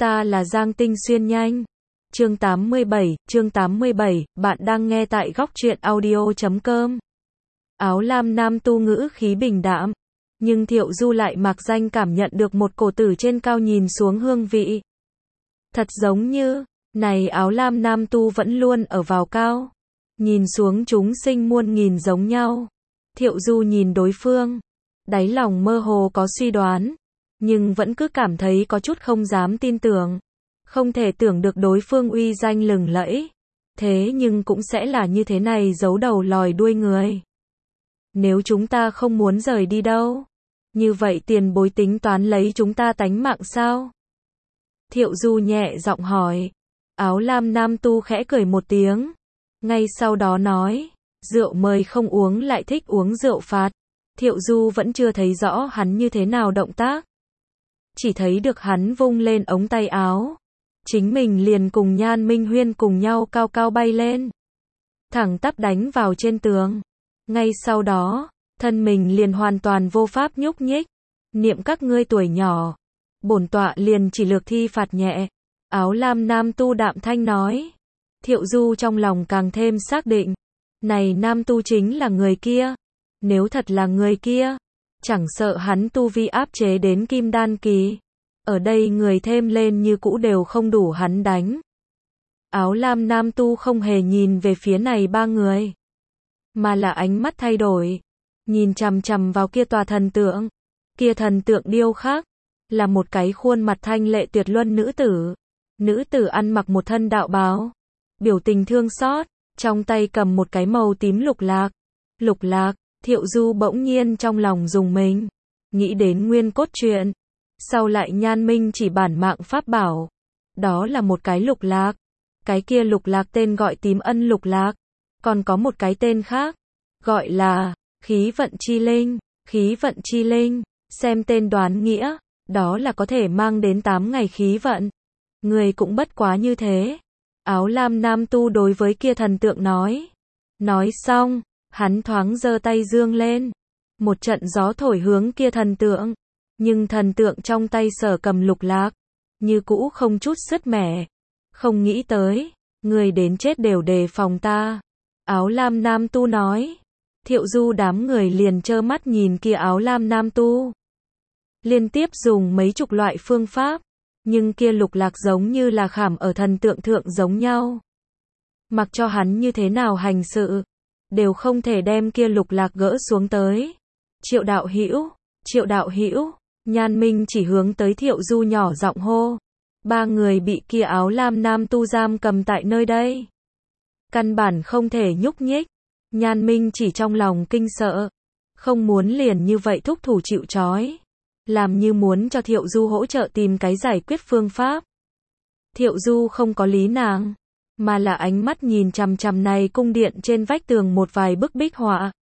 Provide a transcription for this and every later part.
Ta là Giang Tinh Xuyên nhanh. Chương 87, bạn đang nghe tại góc truyện audio.com. Áo lam nam tu ngữ khí bình đạm, nhưng Thiệu Du lại mạc danh cảm nhận được một cổ tử trên cao nhìn xuống hương vị. Thật giống như, này áo lam nam tu vẫn luôn ở vào cao, nhìn xuống chúng sinh muôn nghìn giống nhau. Thiệu Du nhìn đối phương, đáy lòng mơ hồ có suy đoán, nhưng vẫn cứ cảm thấy có chút không dám tin tưởng. Không thể tưởng được đối phương uy danh lừng lẫy, thế nhưng cũng sẽ là như thế này giấu đầu lòi đuôi người. Nếu chúng ta không muốn rời đi đâu, như vậy tiền bối tính toán lấy chúng ta tánh mạng sao? Thiệu Du nhẹ giọng hỏi. Áo lam nam tu khẽ cười một tiếng, ngay sau đó nói, rượu mời không uống lại thích uống rượu phạt. Thiệu Du vẫn chưa thấy rõ hắn như thế nào động tác, chỉ thấy được hắn vung lên ống tay áo, chính mình liền cùng Nhan Minh Huyên cùng nhau cao cao bay lên, thẳng tắp đánh vào trên tường. Ngay sau đó, thân mình liền hoàn toàn vô pháp nhúc nhích. Niệm các ngươi tuổi nhỏ, bổn tọa liền chỉ lược thi phạt nhẹ. Áo lam nam tu đạm thanh nói. Thiệu Du trong lòng càng thêm xác định, này nam tu chính là người kia. Nếu thật là người kia, chẳng sợ hắn tu vi áp chế đến kim đan kỳ, ở đây người thêm lên như cũ đều không đủ hắn đánh. Áo lam nam tu không hề nhìn về phía này ba người, mà là ánh mắt thay đổi, nhìn chằm chằm vào kia tòa thần tượng. Kia thần tượng điêu khắc là một cái khuôn mặt thanh lệ tuyệt luân nữ tử. Nữ tử ăn mặc một thân đạo bào, biểu tình thương xót, trong tay cầm một cái màu tím lục lạc. Lục lạc, Thiệu Du bỗng nhiên trong lòng rùng mình, nghĩ đến nguyên cốt truyện, sau lại Nhan Minh chỉ bản mạng pháp bảo, đó là một cái lục lạc. Cái kia lục lạc tên gọi tím ân lục lạc, còn có một cái tên khác, gọi là khí vận chi linh. Khí vận chi linh, xem tên đoán nghĩa, đó là có thể mang đến 8 ngày khí vận. Người cũng bất quá như thế. Áo lam nam tu đối với kia thần tượng nói. Nói xong, hắn thoáng giơ tay dương lên, một trận gió thổi hướng kia thần tượng, nhưng thần tượng trong tay sở cầm lục lạc, như cũ không chút sứt mẻ. Không nghĩ tới, người đến chết đều đề phòng ta. Áo lam nam tu nói. Thiệu Du đám người liền trơ mắt nhìn kia áo lam nam tu liên tiếp dùng mấy chục loại phương pháp, nhưng kia lục lạc giống như là khảm ở thần tượng thượng giống nhau. Mặc cho hắn như thế nào hành sự, đều không thể đem kia lục lạc gỡ xuống tới. Triệu đạo hữu, Triệu đạo hữu, Nhan Minh chỉ hướng tới Thiệu Du nhỏ giọng hô. Ba người bị kia áo lam nam tu giam cầm tại nơi đây, căn bản không thể nhúc nhích. Nhan Minh chỉ trong lòng kinh sợ, không muốn liền như vậy thúc thủ chịu trói, làm như muốn cho Thiệu Du hỗ trợ tìm cái giải quyết phương pháp. Thiệu Du không có lý nàng, mà là ánh mắt nhìn chằm chằm này cung điện trên vách tường một vài bức bích họa.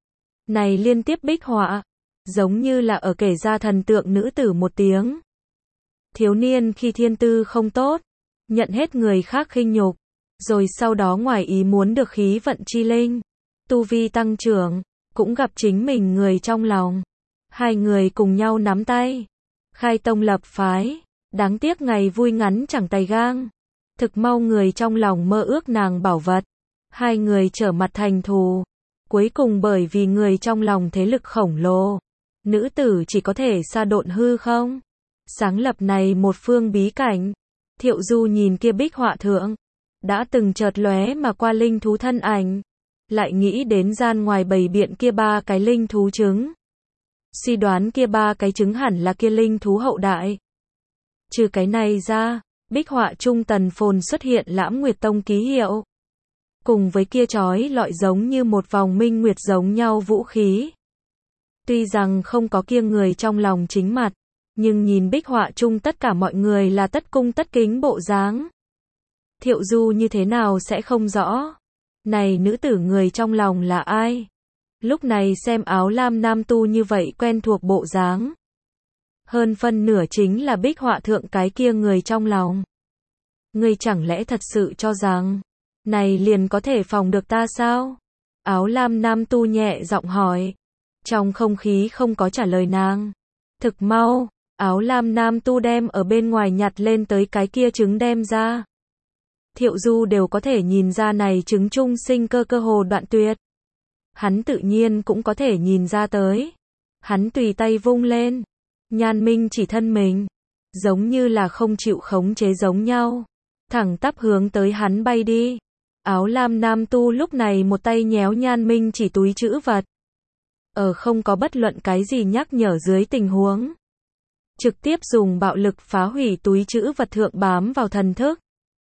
Này liên tiếp bích họa, giống như là ở kể ra thần tượng nữ tử một tiếng. Thiếu niên khi thiên tư không tốt, nhận hết người khác khinh nhục, rồi sau đó ngoài ý muốn được khí vận chi linh, tu vi tăng trưởng, cũng gặp chính mình người trong lòng. Hai người cùng nhau nắm tay, khai tông lập phái, đáng tiếc ngày vui ngắn chẳng tay gang. Thực mau người trong lòng mơ ước nàng bảo vật, hai người trở mặt thành thù. Cuối cùng bởi vì người trong lòng thế lực khổng lồ, nữ tử chỉ có thể sa độn hư không, sáng lập này một phương bí cảnh. Thiệu Du nhìn kia bích họa thượng, đã từng chợt lóe mà qua linh thú thân ảnh, lại nghĩ đến gian ngoài bầy biện kia ba cái linh thú trứng, suy đoán kia ba cái trứng hẳn là kia linh thú hậu đại. Trừ cái này ra, bích họa trung tần phồn xuất hiện Lãm Nguyệt Tông ký hiệu, cùng với kia chói lọi giống như một vòng minh nguyệt giống nhau vũ khí. Tuy rằng không có kia người trong lòng chính mặt, nhưng nhìn bích họa chung tất cả mọi người là tất cung tất kính bộ dáng. Thiệu Du như thế nào sẽ không rõ, này nữ tử người trong lòng là ai? Lúc này xem áo lam nam tu như vậy quen thuộc bộ dáng, hơn phân nửa chính là bích họa thượng cái kia người trong lòng. Ngươi chẳng lẽ thật sự cho rằng này liền có thể phòng được ta sao? Áo lam nam tu nhẹ giọng hỏi. Trong không khí không có trả lời nàng. Thực mau, Áo lam nam tu đem ở bên ngoài nhặt lên tới cái kia trứng đem ra. Thiệu Du đều có thể nhìn ra này trứng trung sinh cơ cơ hồ đoạn tuyệt. Hắn tự nhiên cũng có thể nhìn ra tới. Hắn tùy tay vung lên. Nhan Minh chỉ thân mình. Giống như là không chịu khống chế giống nhau. Thẳng tắp hướng tới hắn bay đi. Áo lam nam tu lúc này một tay nhéo Nhan Minh chỉ túi trữ vật. Ở không có bất luận cái gì nhắc nhở dưới tình huống. Trực tiếp dùng bạo lực phá hủy túi trữ vật thượng bám vào thần thức.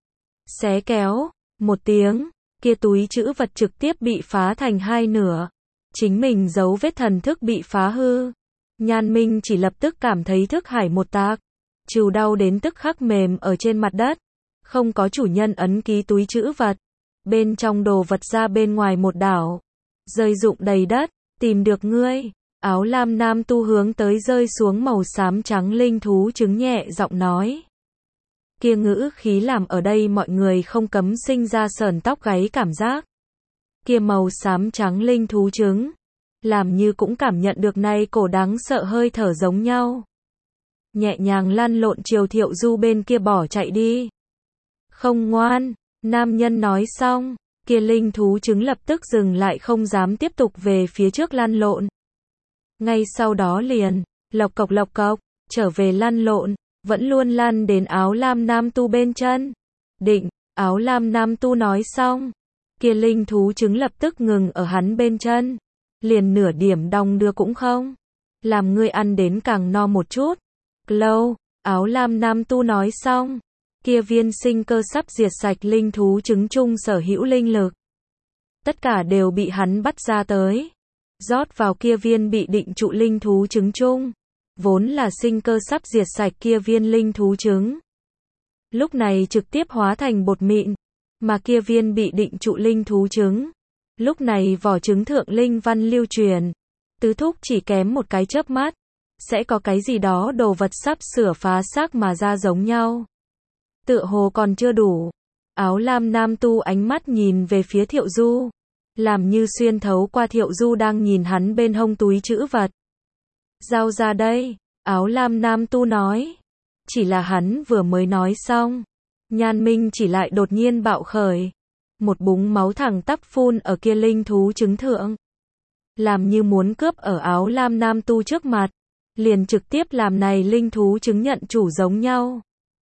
Xé kéo, một tiếng, kia túi trữ vật trực tiếp bị phá thành hai nửa. Chính mình dấu vết thần thức bị phá hư. Nhan Minh chỉ lập tức cảm thấy thức hải một tạc. Trừ đau đến tức khắc mềm ở trên mặt đất. Không có chủ nhân ấn ký túi trữ vật. Bên trong đồ vật ra bên ngoài một đảo. Rơi rụng đầy đất, tìm được ngươi. Áo lam nam tu hướng tới rơi xuống màu xám trắng linh thú trứng nhẹ giọng nói. Kia ngữ khí làm ở đây mọi người không cấm sinh ra sởn tóc gáy cảm giác. Kia màu xám trắng linh thú trứng, làm như cũng cảm nhận được nay cổ đáng sợ hơi thở giống nhau. Nhẹ nhàng lăn lộn chiều Thiệu Du bên kia bỏ chạy đi. Không ngoan, nam nhân nói xong, kia linh thú trứng lập tức dừng lại không dám tiếp tục về phía trước lăn lộn. Ngay sau đó liền, lộc cộc, trở về lăn lộn, vẫn luôn lăn đến áo lam nam tu bên chân. Định, áo lam nam tu nói xong, kia linh thú trứng lập tức ngừng ở hắn bên chân. Liền nửa điểm đong đưa cũng không. Làm ngươi ăn đến càng no một chút. Lâu, áo lam nam tu nói xong, kia viên sinh cơ sắp diệt sạch linh thú trứng chung sở hữu linh lực. Tất cả đều bị hắn bắt ra tới. Rót vào kia viên bị định trụ linh thú trứng chung. Vốn là sinh cơ sắp diệt sạch kia viên linh thú trứng. Lúc này trực tiếp hóa thành bột mịn. Mà kia viên bị định trụ linh thú trứng. Lúc này vỏ trứng thượng linh văn lưu truyền. Tứ thúc chỉ kém một cái chớp mắt. Sẽ có cái gì đó đồ vật sắp sửa phá xác mà ra giống nhau. Tựa hồ còn chưa đủ. Áo lam nam tu ánh mắt nhìn về phía Thiệu Du. Làm như xuyên thấu qua Thiệu Du đang nhìn hắn bên hông túi trữ vật. Giao ra đây, áo lam nam tu nói. Chỉ là hắn vừa mới nói xong. Nhan Minh chỉ lại đột nhiên bạo khởi. Một búng máu thẳng tắp phun ở kia linh thú trứng thượng. Làm như muốn cướp ở áo lam nam tu trước mặt. Liền trực tiếp làm này linh thú trứng nhận chủ giống nhau.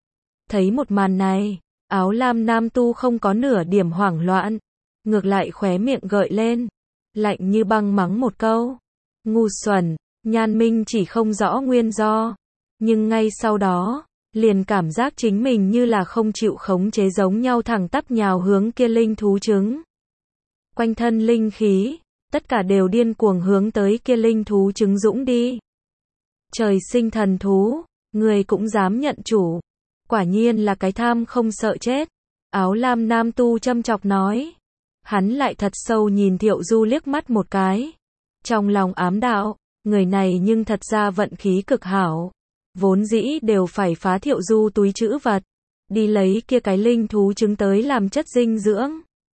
Thấy một màn này, áo lam nam tu không có nửa điểm hoảng loạn. Ngược lại khóe miệng gợi lên. Lạnh như băng mắng một câu. Ngu xuẩn. Nhan Minh chỉ không rõ nguyên do. Nhưng ngay sau đó, liền cảm giác chính mình như là không chịu khống chế giống nhau thẳng tắp nhào hướng kia linh thú trứng. Quanh thân linh khí, tất cả đều điên cuồng hướng tới kia linh thú trứng dũng đi. Trời sinh thần thú, người cũng dám nhận chủ. Quả nhiên là cái tham không sợ chết. Áo lam nam tu châm chọc nói. Hắn lại thật sâu nhìn Thiệu Du liếc mắt một cái. Trong lòng ám đạo, người này nhưng thật ra vận khí cực hảo. Vốn dĩ đều phải phá Thiệu Du túi trữ vật. Đi lấy kia cái linh thú trứng tới làm chất dinh dưỡng.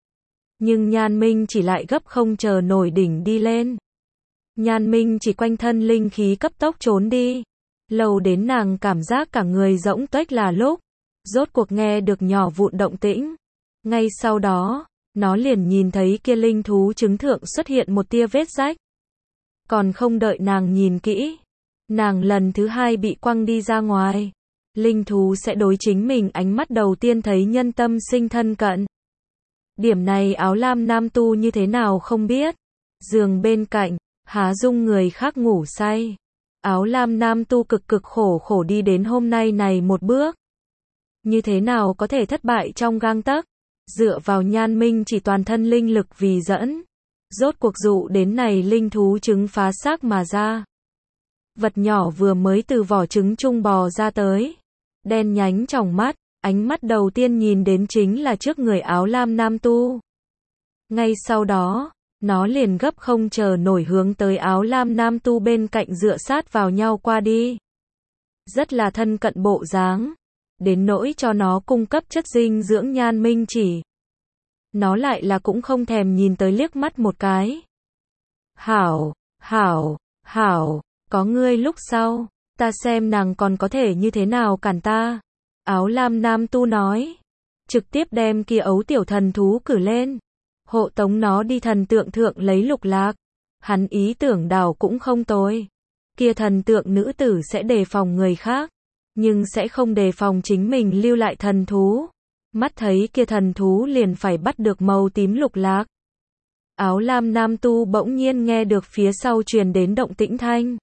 Nhưng Nhan Minh chỉ lại gấp không chờ nổi đỉnh đi lên. Nhan Minh chỉ quanh thân linh khí cấp tốc trốn đi. Lâu đến nàng cảm giác cả người rỗng tuếch là lúc. Rốt cuộc nghe được nhỏ vụn động tĩnh. Ngay sau đó, nó liền nhìn thấy kia linh thú trứng thượng xuất hiện một tia vết rách. Còn không đợi nàng nhìn kỹ. Nàng lần thứ hai bị quăng đi ra ngoài. Linh thú sẽ đối chính mình ánh mắt đầu tiên thấy nhân tâm sinh thân cận. Điểm này áo lam nam tu như thế nào không biết. Giường bên cạnh, há dung người khác ngủ say. Áo lam nam tu cực cực khổ đi đến hôm nay này một bước. Như thế nào có thể thất bại trong gang tấc. Dựa vào Nhan Minh chỉ toàn thân linh lực vì dẫn. Rốt cuộc dụ đến này linh thú trứng phá xác mà ra. Vật nhỏ vừa mới từ vỏ trứng chung bò ra tới. Đen nhánh trong mắt, ánh mắt đầu tiên nhìn đến chính là trước người áo lam nam tu. Ngay sau đó, nó liền gấp không chờ nổi hướng tới áo lam nam tu bên cạnh dựa sát vào nhau qua đi. Rất là thân cận bộ dáng. Đến nỗi cho nó cung cấp chất dinh dưỡng Nhan Minh chỉ. Nó lại là cũng không thèm nhìn tới liếc mắt một cái. Hảo, có ngươi lúc sau, ta xem nàng còn có thể như thế nào cản ta. Áo lam nam tu nói. Trực tiếp đem kia ấu tiểu thần thú cử lên. Hộ tống nó đi thần tượng thượng lấy lục lạc. Hắn ý tưởng đảo cũng không tồi. Kia thần tượng nữ tử sẽ đề phòng người khác. Nhưng sẽ không đề phòng chính mình lưu lại thần thú. Mắt thấy kia thần thú liền phải bắt được màu tím lục lạc. Áo lam nam tu bỗng nhiên nghe được phía sau truyền đến động tĩnh thanh.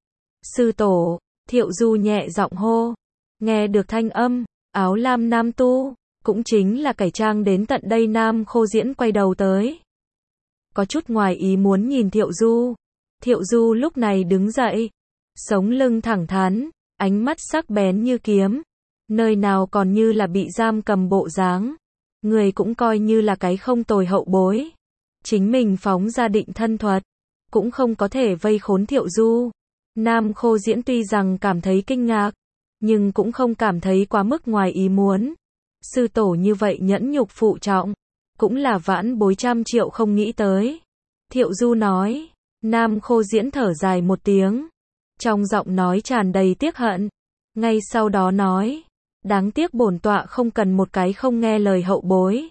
Sư tổ, Thiệu Du nhẹ giọng hô. Nghe được thanh âm, áo lam nam tu, cũng chính là cải trang đến tận đây Nam Khô Diễn quay đầu tới. Có chút ngoài ý muốn nhìn Thiệu Du. Thiệu Du lúc này đứng dậy, sống lưng thẳng thắn, ánh mắt sắc bén như kiếm, nơi nào còn như là bị giam cầm bộ dáng. Người cũng coi như là cái không tồi hậu bối. Chính mình phóng ra định thân thuật, cũng không có thể vây khốn Thiệu Du. Nam Khô Diễn tuy rằng cảm thấy kinh ngạc, nhưng cũng không cảm thấy quá mức ngoài ý muốn. Sư tổ như vậy nhẫn nhục phụ trọng, cũng là vãn bối trăm triệu không nghĩ tới. Thiệu Du nói. Nam Khô Diễn thở dài một tiếng, trong giọng nói tràn đầy tiếc hận. Ngay sau đó nói, đáng tiếc bổn tọa không cần một cái không nghe lời hậu bối.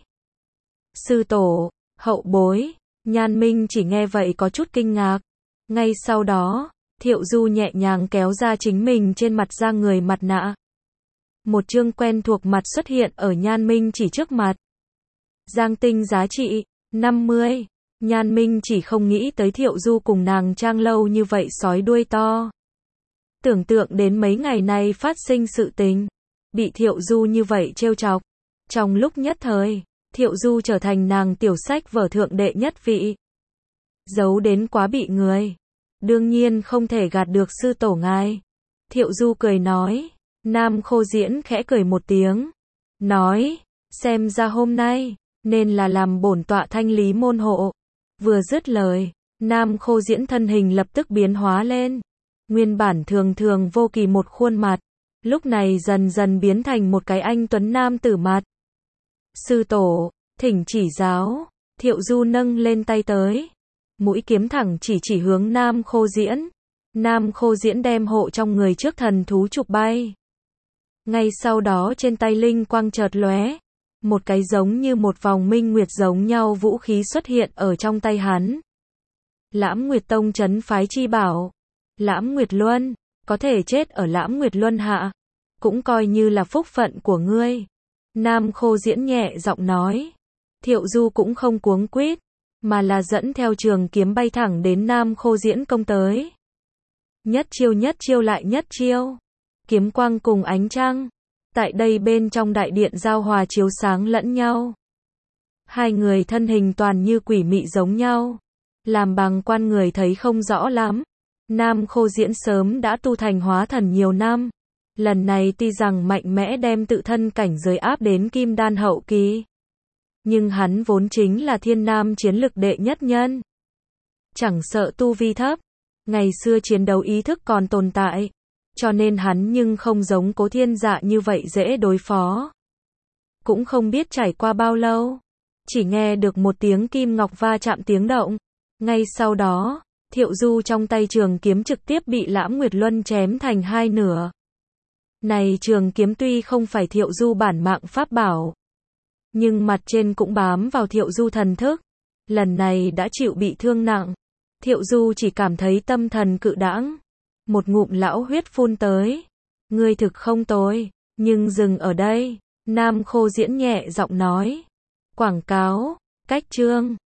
Sư tổ, hậu bối, Nhan Minh chỉ nghe vậy có chút kinh ngạc. Ngay sau đó, Thiệu Du nhẹ nhàng kéo ra chính mình trên mặt ra người mặt nạ. Một chương quen thuộc mặt xuất hiện ở Nhan Minh chỉ trước mặt. Giang tinh giá trị, 50. Nhan Minh chỉ không nghĩ tới Thiệu Du cùng nàng trang lâu như vậy sói đuôi to. Tưởng tượng đến mấy ngày nay phát sinh sự tình, bị Thiệu Du như vậy trêu chọc. Trong lúc nhất thời, Thiệu Du trở thành nàng tiểu sách vở thượng đệ nhất vị. Giấu đến quá bị người. Đương nhiên không thể gạt được sư tổ ngài. Thiệu Du cười nói. Nam Khô Diễn khẽ cười một tiếng. Nói, xem ra hôm nay, nên là làm bổn tọa thanh lý môn hộ. Vừa dứt lời, Nam Khô Diễn thân hình lập tức biến hóa lên. Nguyên bản thường thường vô kỳ một khuôn mặt, lúc này dần dần biến thành một cái anh tuấn nam tử mặt. Sư tổ, thỉnh chỉ giáo. Thiệu Du nâng lên tay tới. Mũi kiếm thẳng chỉ hướng Nam Khô Diễn. Nam Khô Diễn đem hộ trong người trước thần thú chụp bay. Ngay sau đó trên tay linh quang chợt lóe, một cái giống như một vòng minh nguyệt giống nhau vũ khí xuất hiện ở trong tay hắn. Lãm Nguyệt Tông trấn phái chi bảo. Lãm Nguyệt Luân, có thể chết ở Lãm Nguyệt Luân hạ, cũng coi như là phúc phận của ngươi. Nam Khô Diễn nhẹ giọng nói. Thiệu Du cũng không cuống quýt, mà là dẫn theo trường kiếm bay thẳng đến Nam Khô Diễn công tới. Nhất chiêu lại nhất chiêu. Kiếm quang cùng ánh trăng, tại đây bên trong đại điện giao hòa chiếu sáng lẫn nhau. Hai người thân hình toàn như quỷ mị giống nhau, làm bằng quan người thấy không rõ lắm. Nam Khô Diễn sớm đã tu thành hóa thần nhiều năm, lần này tuy rằng mạnh mẽ đem tự thân cảnh giới áp đến kim đan hậu kỳ, nhưng hắn vốn chính là thiên nam chiến lực đệ nhất nhân. Chẳng sợ tu vi thấp, ngày xưa chiến đấu ý thức còn tồn tại, cho nên hắn nhưng không giống Cố Thiên Dạ như vậy dễ đối phó. Cũng không biết trải qua bao lâu, chỉ nghe được một tiếng kim ngọc va chạm tiếng động. Ngay sau đó, Thiệu Du trong tay trường kiếm trực tiếp bị Lãm Nguyệt Luân chém thành hai nửa. Này trường kiếm tuy không phải Thiệu Du bản mạng pháp bảo, nhưng mặt trên cũng bám vào Thiệu Du thần thức. Lần này đã chịu bị thương nặng. Thiệu Du chỉ cảm thấy tâm thần cự đãng. Một ngụm lão huyết phun tới. Ngươi thực không tồi, nhưng dừng ở đây. Nam Khô Diễn nhẹ giọng nói. Quảng cáo, cách chương.